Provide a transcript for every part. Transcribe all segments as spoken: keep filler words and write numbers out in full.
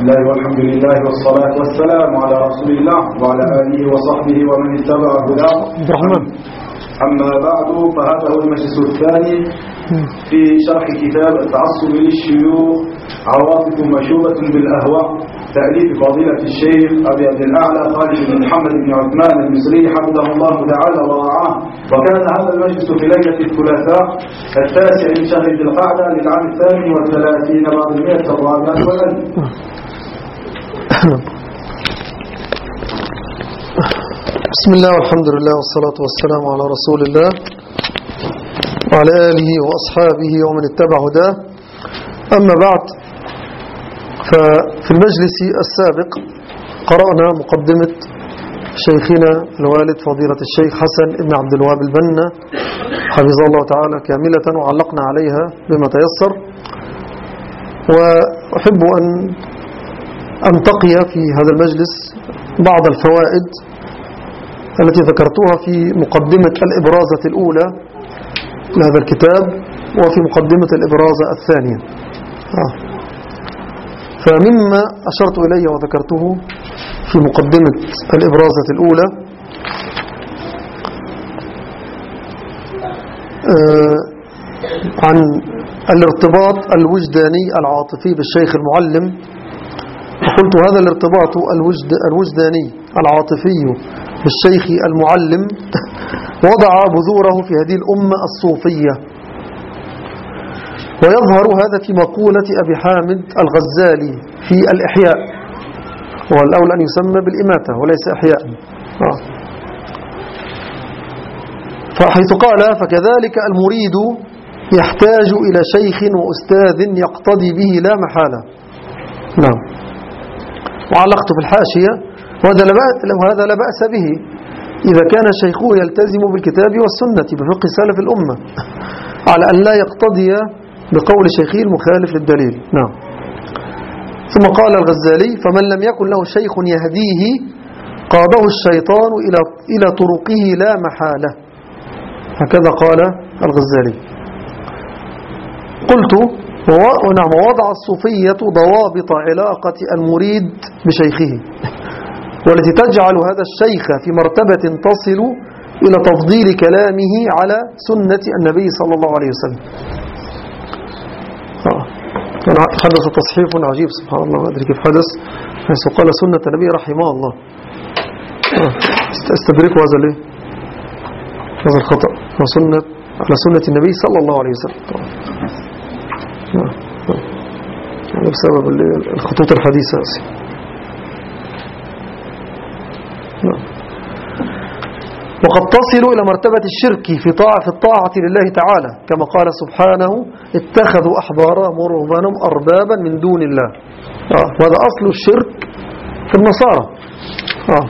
الله والحمد لله والصلاة والسلام على رسول الله وعلى آله وصحبه ومن اتبع هداه. أما بعد، فهذا هو المجلس الثاني في شرح كتاب التعصب للشيوخ عواطف مشوبة بالأهواء، تأليف فضيلة الشيخ أبي عبد الأعلى خالد بن محمد بن عثمان المصري حفظه الله تعالى ورعاه. وكان هذا المجلس في ليلة الثلاثاء التاسع من شهر ذي القعدة للعام الثامن والثلاثين بعد المئة الرابعة والألف. بسم الله والحمد لله والصلاة والسلام على رسول الله وعلى آله وأصحابه ومن اتبع هداه. أما بعد، ففي المجلس السابق قرأنا مقدمة شيخنا الوالد فضيلة الشيخ حسن ابن عبد الوهاب البنا حفظه الله تعالى كاملة، وعلقنا عليها بما تيسر. وأحب أن أنتقي في هذا المجلس بعض الفوائد التي ذكرتها في مقدمة الإبرازة الأولى لهذا الكتاب وفي مقدمة الإبرازة الثانية. آه. فمما أشرت إليه وذكرته في مقدمة الإبرازة الأولى آه عن الارتباط الوجداني العاطفي بالشيخ المعلم. وقلت هذا الارتباط الوجد الوجداني العاطفي بالشيخ المعلم وضع بذوره في هذه الأمة الصوفية، ويظهر هذا في مقولة أبي حامد الغزالي في الإحياء، والأولى أن يسمى بالإماتة وليس إحياء. آه. فحيث قال: فكذلك المريد يحتاج إلى شيخ وأستاذ يقتدي به لا محالة. نعم. وعلقت في الحاشية: وهذا لا بأس به إذا كان شيخه يلتزم بالكتاب والسنة بفقه سلف الأمة على أن لا يقتضي بقول شيخه المخالف للدليل. نعم. ثم قال الغزالي: فمن لم يكن له شيخ يهديه قاده الشيطان إلى إلى طرقه لا محالة. هكذا قال الغزالي. قلت: ونعم، ووضع الصوفية ضوابط علاقة المريد بشيخه، والتي تجعل هذا الشيخ في مرتبة تصل إلى تفضيل كلامه على سنة النبي صلى الله عليه وسلم. آه. حدث تصحيف عجيب سبحان الله، ما أدري كيف حدث، حيث قال سنة النبي رحمه الله. آه. استدركوا هذا ليه؟ هذا الخطأ وسنة على سنة النبي صلى الله عليه وسلم. آه. آه. يعني بسبب الخطوط الحديثة. آه. وقد تصل إلى مرتبة الشرك في طاعة في الطاعة لله تعالى، كما قال سبحانه: اتخذوا أحبارهم ورهبانهم أربابا من دون الله. آه. وهذا أصل الشرك في النصارى. آه.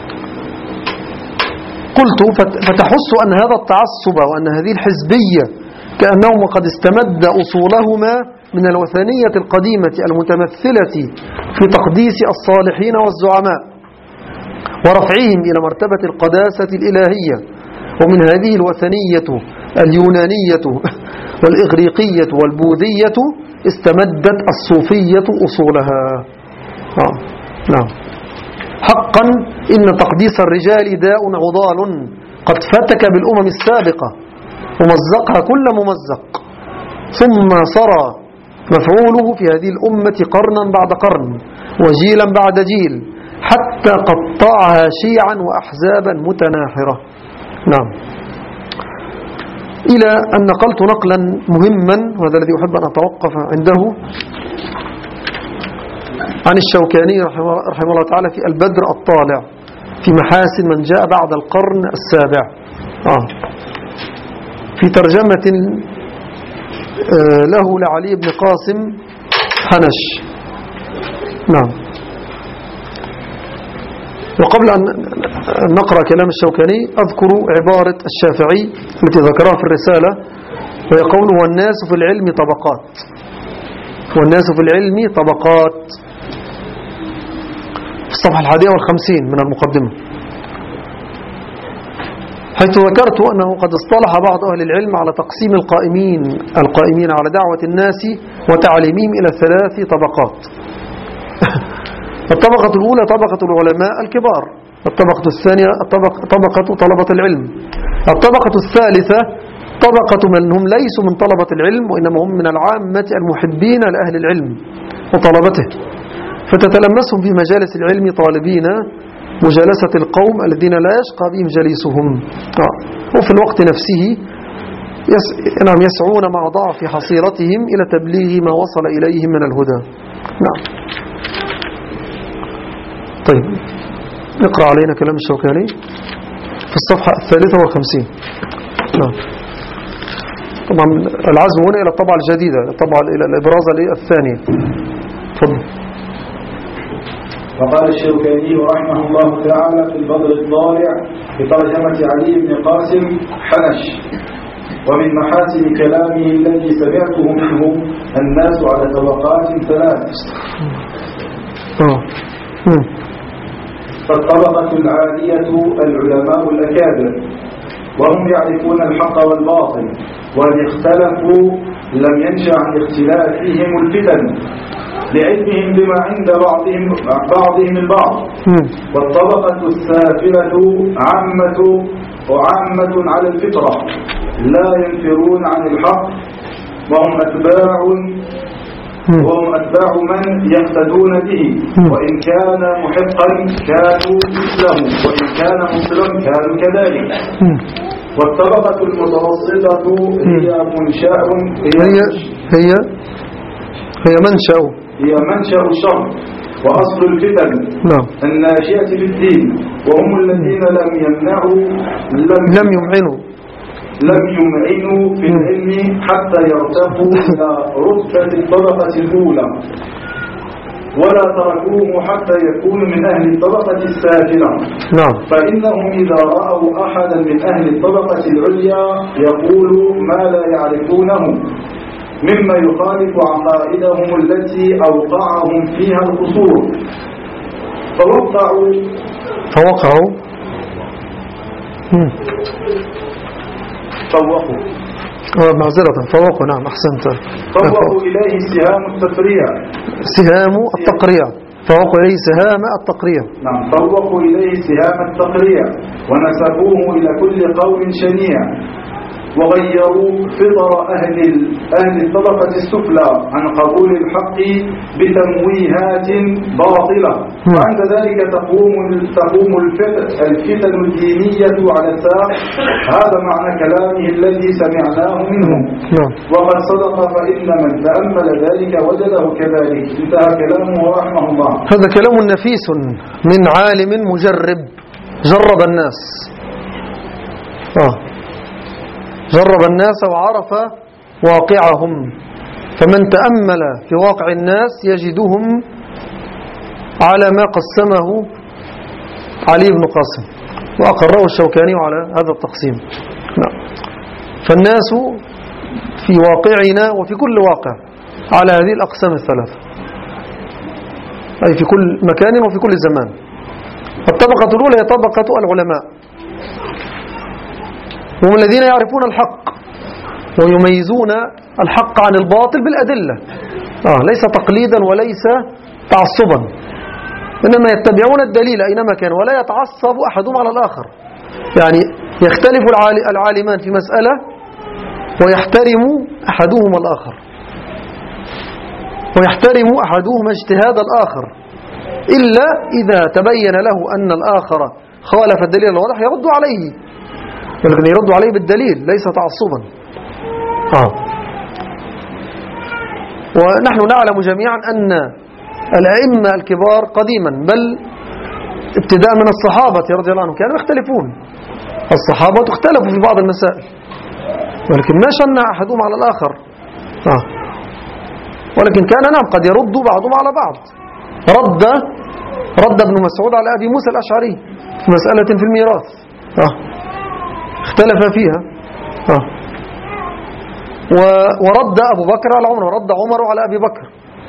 قلت: فتحس أن هذا التعصب وأن هذه الحزبية كأنهم قد استمد أصولهما من الوثنية القديمة المتمثلة في تقديس الصالحين والزعماء ورفعهم إلى مرتبة القداسة الإلهية. ومن هذه الوثنية اليونانية والإغريقية والبوذية استمدت الصوفية أصولها. آه. نعم. حقا إن تقديس الرجال داء عضال قد فتك بالأمم السابقة ومزقها كل ممزق، ثم صرى مفعوله في هذه الأمة قرنا بعد قرن وجيلا بعد جيل، حتى قطعها شيعا وأحزابا متناحرة. نعم. إلى أن نقلت نقلا مهما، وهذا الذي أحب أن أتوقف عنده، عن الشوكاني رحمه الله تعالى في البدر الطالع في محاسن من جاء بعد القرن السابع، آه. في ترجمة له لعلي بن قاسم حنش. نعم. وقبل أن نقرأ كلام الشوكاني أذكر عبارة الشافعي التي ذكرها في الرسالة، وهي قوله: والناس في العلم طبقات، والناس في العلم طبقات، في الصفحة الحادية والخمسين من المقدمة، حيث ذكرت أنه قد اصطلح بعض أهل العلم على تقسيم القائمين القائمين على دعوة الناس وتعليمهم إلى ثلاث طبقات. الطبقة الأولى طبقة العلماء الكبار، الطبقة الثانية الطبقة طبقة طلبة العلم، الطبقة الثالثة طبقة من هم ليسوا من طلبة العلم وإنما هم من العامة المحبين لأهل العلم وطلبته، فتتلمسهم في مجالس العلم طالبين مجالسة القوم الذين لا يشقى بهم جليسهم، وفي الوقت نفسه يس... نعم يسعون مع ضعف حصيلتهم إلى تبليغ ما وصل إليهم من الهدى. نعم. طيب اقرأ علينا كلام الشوكاني في الصفحة الثالثة والخمسين. نعم. طبعا العزم هنا إلى الطبعة الجديدة، طبعا إلى الإبراز الثانية. تفضل. وقال الشوكاني رحمه الله تعالى في البدر الضالع في ترجمة علي بن قاسم حنش: ومن محاسن كلامه الذي سمعته منه: الناس على طبقات ثلاث. فالطبقة العالية العلماء الأكابر، وهم يعرفون الحق والباطل، وإن اختلفوا لم ينشأ عن اختلافهم الفتن لعلمهم بما عند بعضهم بعضهم البعض. والطبقة السافلة عامة وعامة على الفطرة، لا ينفرون عن الحق، وهم أتباع وهم أتباع من يقتدون به، وإن كان محقا كانوا مثله، وإن كان مبطلا كانوا كذلك. والطبقة المتوسطة هي منشأ هي هي هي منشأ هي منشأ الشر وأصل الفتن نعم. الناشئة في الدين، وهم الذين لم يمنعوا لم, لم يمعنوا لم يمعنوا في العلم حتى يرتقوا إلى رتبة الطبقة الأولى، ولا تركوه حتى يكونوا من أهل الطبقة السافلة. نعم. فإنهم إذا رأوا أحدا من أهل الطبقة العليا يقول ما لا يعرفونه مما يخالف عقائدهم التي أوقعهم فيها القصور، فوقعوا فوقعوا فوقوا معذرة فوقوا نعم أحسنت فوقوا إليه سهام التفريع سهام التقريع فوقوا إليه سهام التقريع نعم فوقوا إليه سهام التقريع ونسبوه إلى كل قول شنيع، وغيروا فطر أهل أهل الطبقة السفلى عن قبول الحق بتمويهات باطلة، وعند ذلك تقوم تقوم الفتن الدينية على الساق. هذا معنى كلامه الذي سمعناه منه، وقد صدق، فإن من تأمل ذلك وجده كذلك. انتهى كلامه رحمه الله. هذا كلام نفيس من عالم مجرب جرب الناس آه جرب الناس وعرف واقعهم، فمن تأمل في واقع الناس يجدهم على ما قسمه علي بن قاسم وأقره الشوكاني على هذا التقسيم. نعم. فالناس في واقعنا وفي كل واقع على هذه الأقسام الثلاثة، أي في كل مكان وفي كل زمان. الطبقة الأولى هي طبقة العلماء، هم الذين يعرفون الحق ويميزون الحق عن الباطل بالأدلة، آه ليس تقليدا وليس تعصبا، إنما يتبعون الدليل أينما كان، ولا يتعصب أحدهم على الآخر. يعني يختلف العالمان في مسألة ويحترم أحدهما الآخر ويحترم أحدهما اجتهاد الآخر، إلا إذا تبين له أن الآخر خالف الدليل الواضح يرد عليه، ولكن يرد عليه بالدليل ليس تعصبا. آه. ونحن نعلم جميعا أن الأئمة الكبار قديما بل ابتداء من الصحابة رضي الله عنهم كانوا يختلفون، الصحابة اختلفوا في بعض المسائل، ولكن ما شنع أحدهم على الآخر. آه. ولكن كان نعم قد يرد بعضهم على بعض. رد رد ابن مسعود على أبي موسى الأشعري في مسألة في الميراث، آه. اختلف فيها، آه. ورد أبو بكر على عمر، ورد عمر على أبي بكر.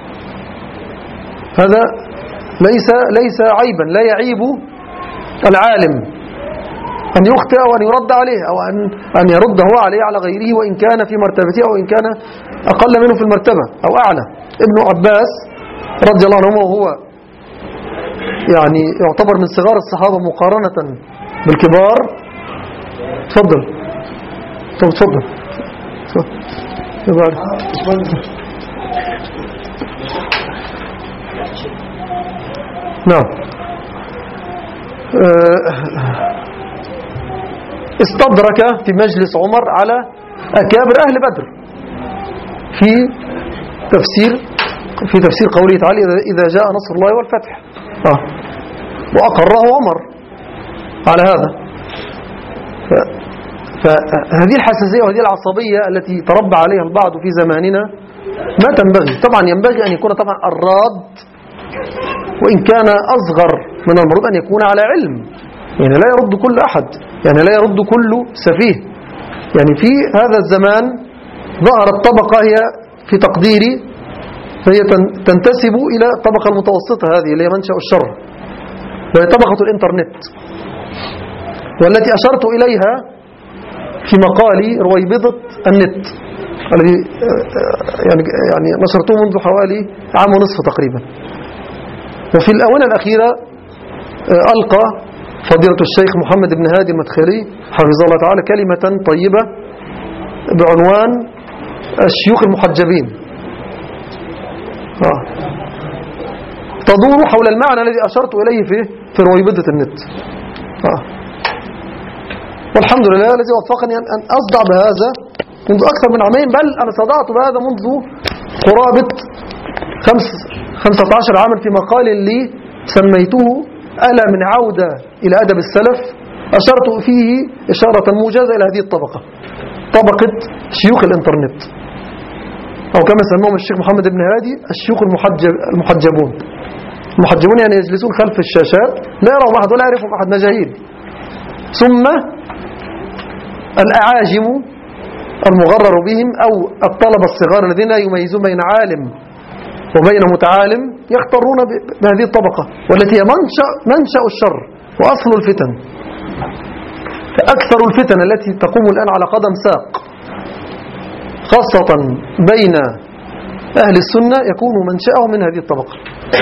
هذا ليس ليس عيبا، لا يعيب العالم أن يخطئ وأن يرد عليه، أو أن أن يرد هو عليه على غيره وإن كان في مرتبته أو إن كان أقل منه في المرتبة أو أعلى. ابن عباس رضي الله عنه وهو يعني يعتبر من صغار الصحابة مقارنة بالكبار. تفضل تفضل تفضل. نعم. استدرك في مجلس عمر على أكابر أهل بدر في تفسير في تفسير قوله تعالى إذا جاء نصر الله والفتح، آه. وأقره عمر على هذا. فهذه الحساسية وهذه العصبية التي تربى عليها البعض في زماننا ما تنبغي. طبعا ينبغي أن يكون طبعا الراد وإن كان أصغر من المفروض أن يكون على علم، يعني لا يرد كل أحد، يعني لا يرد كل سفيه. يعني في هذا الزمان ظهرت طبقة هي في تقديري هي تنتسب إلى الطبقة المتوسطة، هذه اللي هي منشأ الشر، وهي طبقة الإنترنت، والتي أشرت إليها في مقالي رويبضة النت الذي يعني يعني نشرته منذ حوالي عام ونصف تقريبا. وفي الآونة الأخيرة ألقى فضيلة الشيخ محمد بن هادي المدخلي حفظه الله تعالى كلمة طيبة بعنوان الشيوخ المحجبين، آه. تدور حول المعنى الذي أشرت إليه في في رويبضة النت، آه. والحمد لله الذي وفقني أن أصدع بهذا منذ أكثر من عامين، بل أنا صدعت بهذا منذ قرابة خمس خمسة عشر عاما في مقال لي سميته ألا من عودة إلى أدب السلف، أشرت فيه إشارة موجزة إلى هذه الطبقة، طبقة شيوخ الإنترنت، أو كما سموهم الشيخ محمد بن هادي الشيوخ المحجب المحجبون. المحجبون يعني يجلسون خلف الشاشات لا يروا أحد ولا يعرفهم أحد، مجاهيل. ثم الأعاجم المغرر بهم أو الطلبة الصغار الذين يميزون بين عالم وبين متعالم يختارون بهذه الطبقة، والتي هي منشأ, منشأ الشر وأصل الفتن. فأكثر الفتن التي تقوم الآن على قدم ساق خاصة بين أهل السنة يكون منشأه من هذه الطبقة.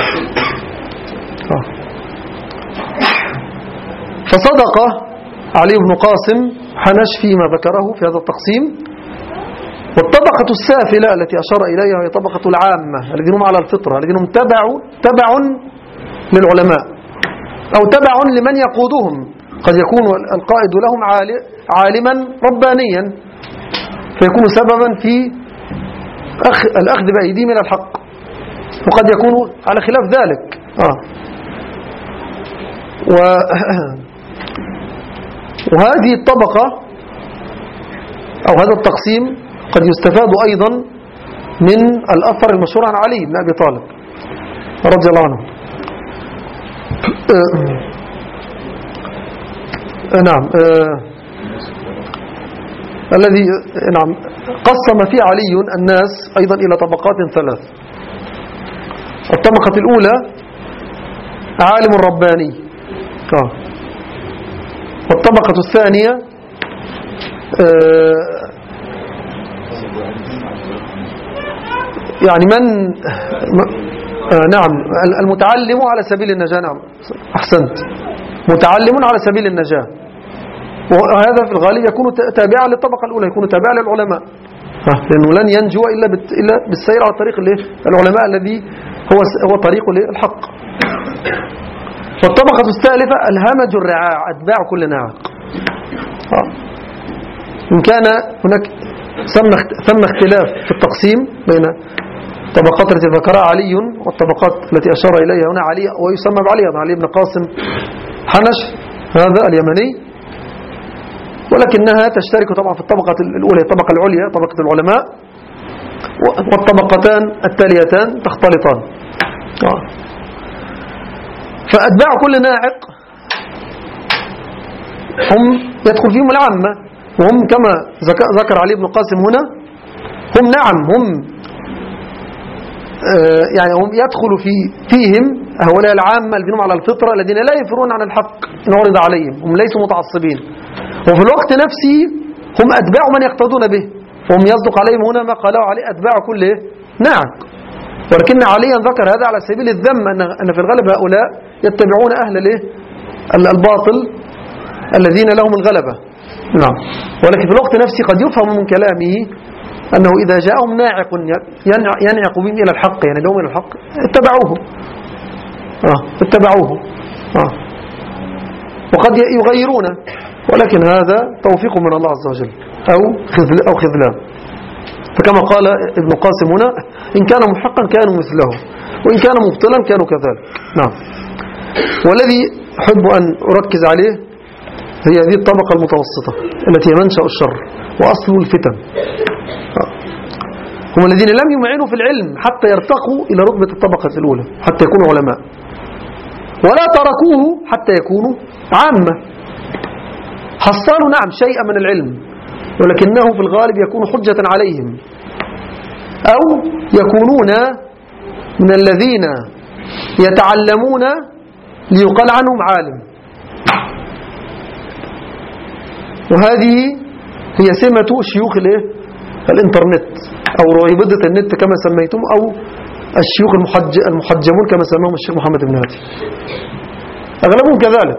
فصدق علي بن قاسم حنش فيما ذكره في هذا التقسيم. والطبقة السافلة التي أشار إليها هي طبقة العامة الذين هم على الفطرة، الذين هم تبع تبع للعلماء أو تبع لمن يقودهم. قد يكون القائد لهم عالما ربانيا فيكون سببا في الأخذ بأيديهم إلى الحق، وقد يكون على خلاف ذلك. آه. و وهذه الطبقة أو هذا التقسيم قد يستفاد أيضا من الأثر المشهور عن علي بن أبي طالب رضي الله عنه. آه نعم آه الذي نعم قسم فيه علي الناس أيضا إلى طبقات ثلاث. الطبقة الأولى عالم رباني، آه. والطبقة الثانية آه يعني من آه نعم المتعلم على سبيل النجاة. نعم أحسنت، متعلم على سبيل النجاة، وهذا في الغالب يكون تابعا للطبقة الأولى، يكون تابعا للعلماء، لأنه لن ينجو إلا إلا بالسير على طريق العلماء الذي هو هو طريق للحق. والطبقة الثالثة الهمج الرعاع، أتباع كل ناعق. إن كان هناك ثم اختلاف في التقسيم بين الطبقات التي ذكرها علي والطبقات التي أشار إليها هنا علي، ويسمى بعلي علي بن قاسم حنش هذا اليمني، ولكنها تشترك طبعا في الطبقة الأولى الطبقة العليا طبقة العلماء، والطبقتان التاليتان تختلطان. فأتباع كل ناعق هم يدخل فيهم العامة، وهم كما ذكر علي بن قاسم هنا هم نعم هم آه يعني هم يدخل في فيهم هؤلاء العامة الذين على الفطرة الذين لا يفرون عن الحق إن عرض عليهم، هم ليسوا متعصبين، وفي الوقت نفسه هم أتباع من يقتدون به، وهم يصدق عليهم هنا ما قالوا عليه أتباع كل ناعق. ولكن عليا ذكر هذا على سبيل الذم أن في الغالب هؤلاء يتبعون أهل الباطل الذين لهم الغلبة. نعم. ولكن في الوقت نفسه قد يفهم من كلامه أنه إذا جاءهم ناعق ينعق بهم إلى الحق، يعني دوم إلى الحق، اتبعوه آه. اتبعوه آه. وقد يغيرون، ولكن هذا توفيق من الله عز وجل أو خذل أو خذلان. فكما قال ابن قاسم هنا: إن كان محقا كانوا مثله، وإن كان مبطلا كانوا كذلك. نعم. والذي أحب أن أركز عليه هي هذه الطبقة المتوسطة التي منشأ الشر وأصل الفتن. هم الذين لم يمعنوا في العلم حتى يرتقوا إلى رتبة الطبقة الأولى، حتى يكونوا علماء، ولا تركوه حتى يكونوا عامة. حصلوا نعم شيئا من العلم، ولكنه في الغالب يكون حجة عليهم، أو يكونون من الذين يتعلمون ليقال عنهم عالم. وهذه هي سمة شيوخ الانترنت أو رويبضة النت كما سميتم، أو الشيوخ المحجمون كما سماهم الشيخ محمد بن هادي. أغلبهم كذلك.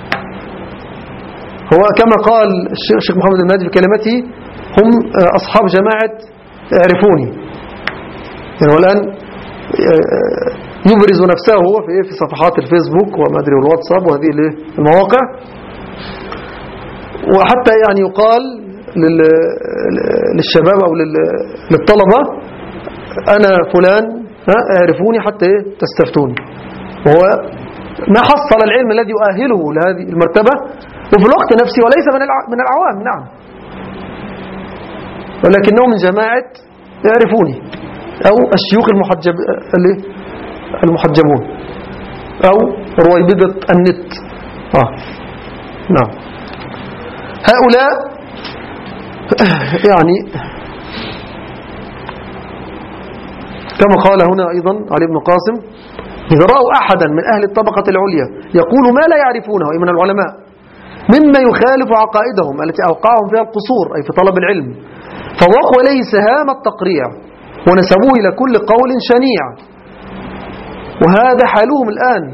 هو كما قال الشيخ محمد بن هادي في كلمته: هم أصحاب جماعة اعرفوني. يعني والآن يبرز نفسه هو في في صفحات الفيسبوك وما أدري والواتساب وهذه المواقع، وحتى يعني يقال للشباب أو للطلبة: أنا فلان اعرفوني حتى تستفتوني. وهو ما حصل العلم الذي يؤهله لهذه المرتبة، وفي الوقت نفسه وليس من العوام. نعم. ولكنه من جماعة اعرفوني، أو الشيوخ المحجب المحجبون، أو رويبضة النت. آه. نعم. هؤلاء يعني كما قال هنا أيضا علي بن قاسم: إذا رأوا أحدا من أهل الطبقة العليا يقول ما لا يعرفونه، أي من العلماء، مما يخالف عقائدهم التي أوقعهم فيها القصور، أي في طلب العلم، فوقوا إليه سهام التقريع ونسبوه إلى كل قول شنيع. وهذا حالهم الآن.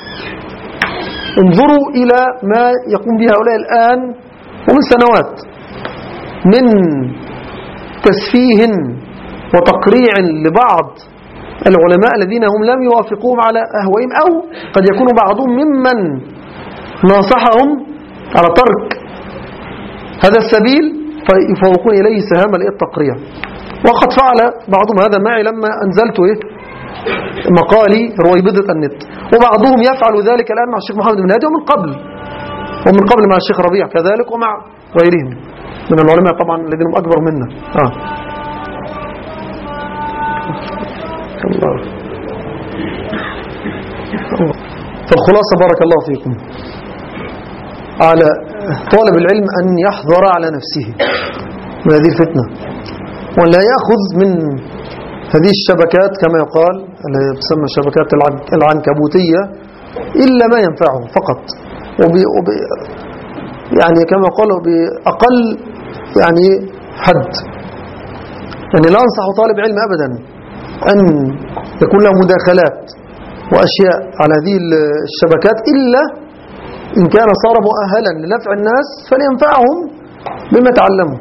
انظروا إلى ما يقوم به هؤلاء الآن ومن سنوات من تسفيه وتقريع لبعض العلماء الذين هم لم يوافقوهم على أهوائهم، أو قد يكون بعضهم ممن ناصحهم على ترك هذا السبيل فيفوقون إليه سهام التقريع. وقد فعل بعضهم هذا معي لما أنزلت إيه مقالي رويبضة النت، وبعضهم يفعل ذلك الآن مع الشيخ محمد بن هادي، ومن قبل ومن قبل مع الشيخ ربيع كذلك، ومع غيرهم من العلماء طبعا الذين هم أكبر منا. آه. الله. فالخلاصة بارك الله فيكم على طالب العلم أن يحذر على نفسه من هذه الفتنة، ولا يأخذ من هذه الشبكات كما يقال اللي تسمى الشبكات العنكبوتية إلا ما ينفعه فقط، وب وب يعني كما قالوا بأقل يعني حد. يعني لا أنصح طالب علم أبدا أن يكون له مداخلات وأشياء على هذه الشبكات إلا إن كان صار مؤهلا لنفع الناس فلينفعهم بما تعلموا.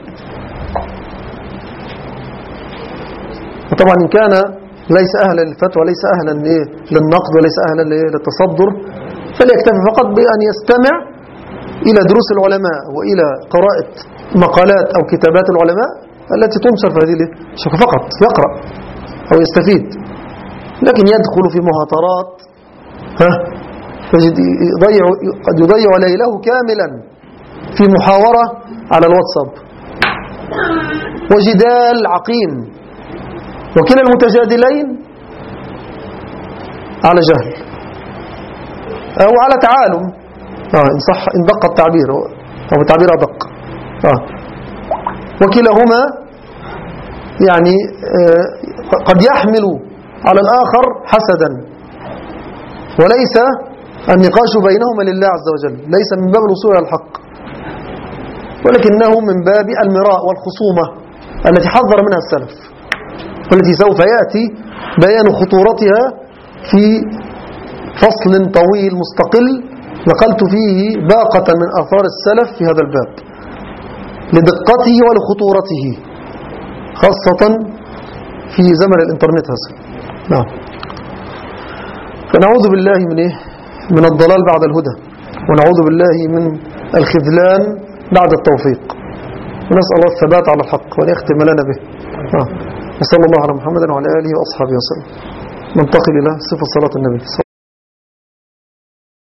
وطبعا إن كان ليس أهلا للفتوى وليس أهلا للنقد وليس أهلا للتصدر فليكتفي فقط بأن يستمع إلى دروس العلماء وإلى قراءة مقالات أو كتابات العلماء التي تنشر في هذه الشبكة، فقط يقرأ أو يستفيد. لكن يدخل في مهاترات ها يضيع قد يضيع ليله كاملا في محاورة على الواتساب وجدال عقيم، وكلا المتجادلين على جهل أو على تعالم، آه إن صح إن دق التعبير أو التعبير أدق، آه وكلاهما يعني آه قد يحمل على الآخر حسدا، وليس النقاش بينهما لله عز وجل، ليس من باب الوصول إلى الحق، ولكنه من باب المراء والخصومة التي حذر منها السلف، والتي سوف يأتي بيان خطورتها في فصل طويل مستقل نقلت فيه باقة من آثار السلف في هذا الباب لدقته ولخطورته خاصة في زمن الإنترنت هذا. نعم. فنعوذ بالله من إيه؟ من الضلال بعد الهدى، ونعوذ بالله من الخذلان بعد التوفيق، ونسأل الله الثبات على الحق وأن يختم لنا به. نعم. وصلى الله على محمد وعلى آله وأصحابه وسلم. ننتقل إلى صفة صلاة النبي.